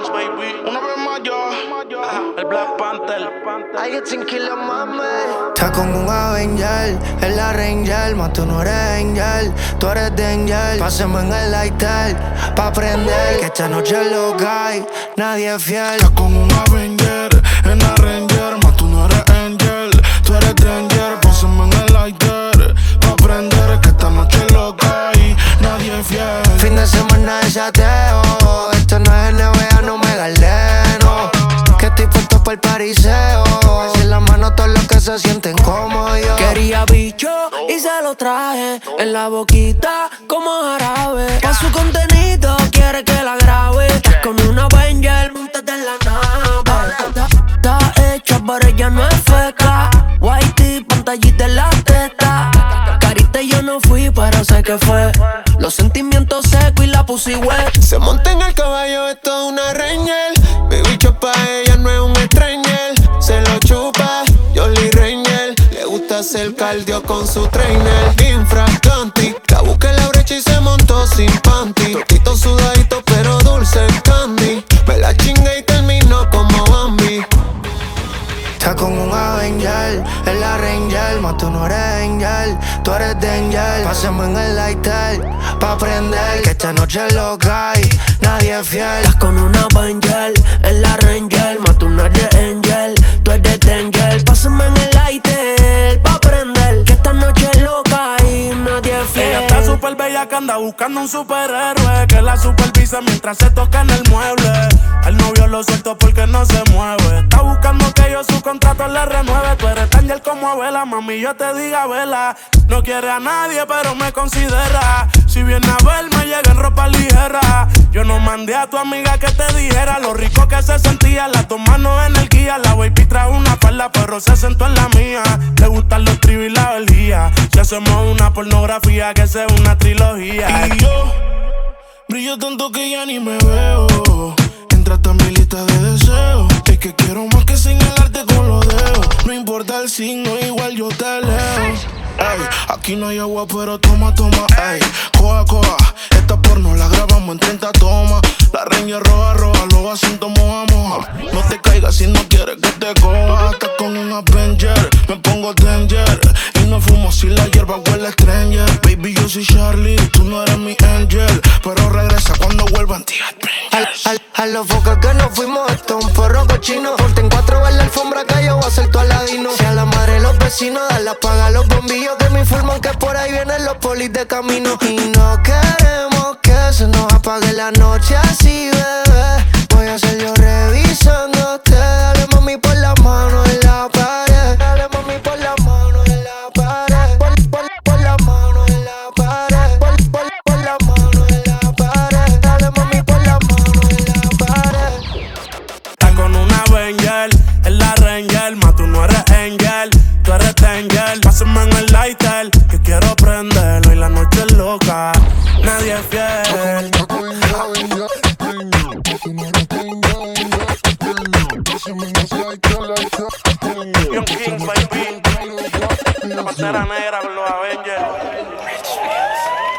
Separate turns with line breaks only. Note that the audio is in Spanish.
Kings, baby. Una vez más yo. El Black Panther.
I get sin kilo, mami.
Está como un Avenger, es la Ranger, mas tú no eres Angel, tú eres Danger. Pásame en el lighter, pa' prender, que esta noche es loca y nadie es fiel.
Está como un Avenger, es la Ranger, mas tú no eres Angel, tú eres Danger. Pásame en el lighter, pa' prender, que esta noche es loca y nadie es fiel.
Fin de semana de chateo, esto no es NBA, no me galeno. Que estoy puesto pa'l pariseo, así la mano todos los que se sienten como yo.
Quería bicho y se lo traje en la boquita como jarabe. Pa' su contenido quiere que la grabe. Con una Avenger, montate en la nave. Está hecha pero ella no es feca. Whitey, pantallita en la testa. Carita yo no fui pero sé que fue. Los sentimientos secos y la pussy wet.
Se monta en el caballo, esto es una Ranger. Mi bicho pa' ella no es un stranger. Se lo chupa, Jolly Ranger. Le gusta hacer cardio con su trainer. Infraganti, la busqué en la brecha y se montó sin panty. Toquito sudadito pero dulce candy. Me la chingué y terminó como Bambi. Está como un Avenger, es la Ranger, mas tú no eres Angel, tú eres Danger. Pásame en el lighter, pa' prender, que esta noche es loca y nadie es fiel.
Estás con una Avenger, es la Ranger, mas tú no eres Angel, tú eres Danger. Pásame en el lighter, pa' prender, que esta noche es loca y nadie es fiel.
Ella está súper bella que anda buscando un superhéroe que la supervisa mientras se toca en el mueble. El novio lo suelto porque no se mueve. Está buscando que yo su contrato le renueve. Tú eres tan gel como abuela, mami, yo te diga vela. No quiere a nadie, pero me considera. Si viene a verme, llega en ropa ligera. Yo no mandé a tu amiga que te dijera lo rico que se sentía. Las dos manos en el guía. La baby trajo una falda, pero se sentó en la mía. Le gustan los tribus y la orgía. Si hacemos una pornografía, que sea una trilogía.
Y yo brillo tanto que ya ni me veo. Entraste en mi lista de deseos. Es que quiero más que señalarte con los dedos. No importa el signo, igual yo te leo. Ey, aquí no hay agua, pero toma, ey. Coja, coja, esta porno la grabamos en 30 tomas. La Ranger roja, roja, los asientos moja, moja. No te caigas si no quieres que te coja. Estás con un Avenger, me pongo Danger. Y no fumo si la hierba huele a stranger. Baby, yo soy Charlie, tú no eres mi angel. Pero regresa cuando vuelva en ti.
A los focos que nos fuimos, esto es un porro cochino. Ponte en 4 en la alfombra que yo voy a ser tu aladino. Si a la madre los vecinos, dale apaga los bombillos que me informan que por ahí vienen los polis de camino. Y no queremos que se nos apague la noche así, bebé. Voy a ser yo revisándote. Dale mami por la mano en la pared. Dale mami por la mano en la pared. Por la mano en la pared. Por la mano en la pared. Dale mami por la mano en la pared.
Está con una Avenger, es la Ranger, mas tú no eres Angel, tú eres Danger. Pásame en el lighter, que quiero prenderlo y la noche es loca, nadie es fiel. Young Kings, baby. La pantera negra con los Avengers.